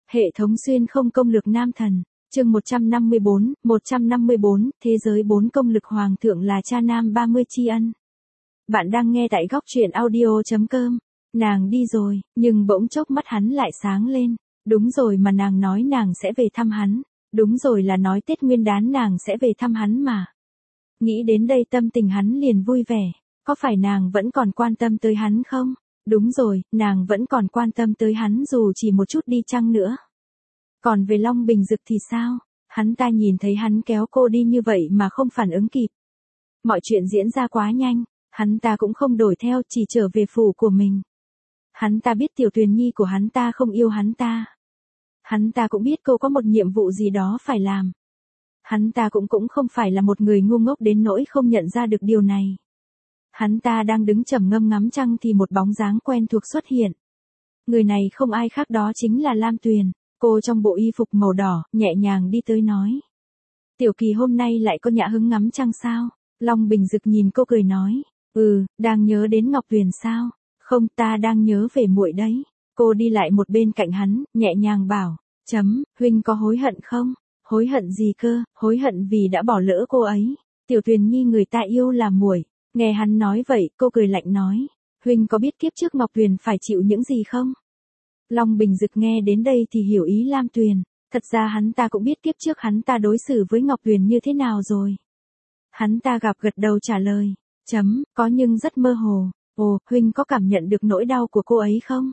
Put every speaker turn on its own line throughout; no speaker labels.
Hệ thống xuyên không công lược nam thần. Chương 154, thế giới 4 công lực hoàng thượng là cha nam 30 tri ân. Bạn đang nghe tại góc truyện audio.com. Nàng đi rồi, nhưng bỗng chốc mắt hắn lại sáng lên. Đúng rồi mà nàng nói nàng sẽ về thăm hắn. Đúng rồi là nói Tết Nguyên Đán nàng sẽ về thăm hắn mà. Nghĩ đến đây tâm tình hắn liền vui vẻ. Có phải nàng vẫn còn quan tâm tới hắn không? Đúng rồi, nàng vẫn còn quan tâm tới hắn dù chỉ một chút đi chăng nữa. Còn về Long Bình Dực thì sao? Hắn ta nhìn thấy hắn kéo cô đi như vậy mà không phản ứng kịp. Mọi chuyện diễn ra quá nhanh, hắn ta cũng không đổi theo, chỉ trở về phủ của mình. Hắn ta biết Tiểu Tuyền Nhi của hắn ta không yêu hắn ta. Hắn ta cũng biết cô có một nhiệm vụ gì đó phải làm. Hắn ta cũng không phải là một người ngu ngốc đến nỗi không nhận ra được điều này. Hắn ta đang đứng trầm ngâm ngắm trăng thì một bóng dáng quen thuộc xuất hiện. Người này không ai khác đó chính là Lam Tuyền. Cô trong bộ y phục màu đỏ, nhẹ nhàng đi tới nói. Tiểu Kỳ hôm nay lại có nhã hứng ngắm trăng sao? Long Bình Dực nhìn cô cười nói. Đang nhớ đến Ngọc Tuyền sao? Không, ta đang nhớ về muội đấy. Cô đi lại một bên cạnh hắn, nhẹ nhàng bảo. Huynh có hối hận không? Hối hận gì cơ? Hối hận vì đã bỏ lỡ cô ấy. Tiểu Tuyền Nhi người ta yêu là muội. Nghe hắn nói vậy, cô cười lạnh nói. Huynh có biết kiếp trước Ngọc Tuyền phải chịu những gì không? Long Bình Dực nghe đến đây thì hiểu ý Lam Tuyền. Thật ra hắn ta cũng biết kiếp trước hắn ta đối xử với Ngọc Tuyền như thế nào rồi. Hắn ta gật đầu trả lời. Có nhưng rất mơ hồ. Huynh có cảm nhận được nỗi đau của cô ấy không?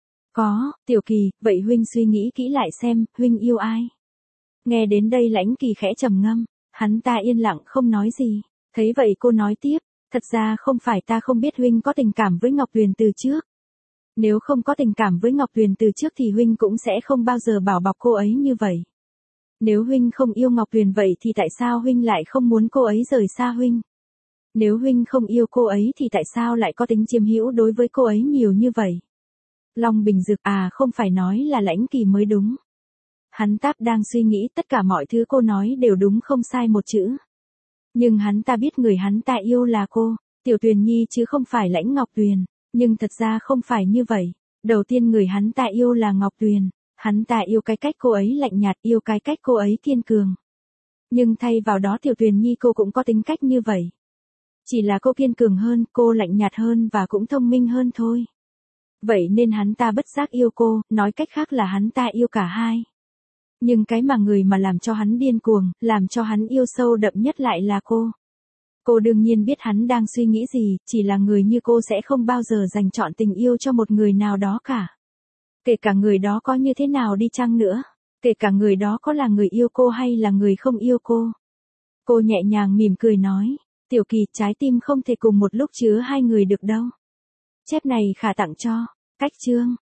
Có, Tiểu Kỳ, vậy Huynh suy nghĩ kỹ lại xem, Huynh yêu ai? Nghe đến đây Lãnh Kỳ khẽ trầm ngâm. Hắn ta yên lặng không nói gì. Thấy vậy cô nói tiếp. Thật ra không phải ta không biết Huynh có tình cảm với Ngọc Tuyền từ trước. Nếu không có tình cảm với Ngọc Tuyền từ trước thì Huynh cũng sẽ không bao giờ bảo bọc cô ấy như vậy. Nếu Huynh không yêu Ngọc Tuyền vậy thì tại sao Huynh lại không muốn cô ấy rời xa Huynh? Nếu Huynh không yêu cô ấy thì tại sao lại có tính chiếm hữu đối với cô ấy nhiều như vậy? Long Bình Dực không phải nói là Lãnh Kỳ mới đúng. Hắn ta đang suy nghĩ tất cả mọi thứ cô nói đều đúng không sai một chữ. Nhưng hắn ta biết người hắn ta yêu là cô, Tiểu Tuyền Nhi chứ không phải Lãnh Ngọc Tuyền. Nhưng thật ra không phải như vậy. Đầu tiên người hắn ta yêu là Ngọc Tuyền. Hắn ta yêu cái cách cô ấy lạnh nhạt, yêu cái cách cô ấy kiên cường. Nhưng thay vào đó Tiểu Tuyền Nhi cô cũng có tính cách như vậy. Chỉ là cô kiên cường hơn, cô lạnh nhạt hơn và cũng thông minh hơn thôi. Vậy nên hắn ta bất giác yêu cô, nói cách khác là hắn ta yêu cả hai. Nhưng cái mà người mà làm cho hắn điên cuồng, làm cho hắn yêu sâu đậm nhất lại là cô. Cô đương nhiên biết hắn đang suy nghĩ gì, chỉ là người như cô sẽ không bao giờ dành trọn tình yêu cho một người nào đó cả. Kể cả người đó có như thế nào đi chăng nữa, kể cả người đó có là người yêu cô hay là người không yêu cô. Cô nhẹ nhàng mỉm cười nói, Tiểu Kỳ, trái tim không thể cùng một lúc chứa hai người được đâu. Chép này khả tặng cho, cách chương.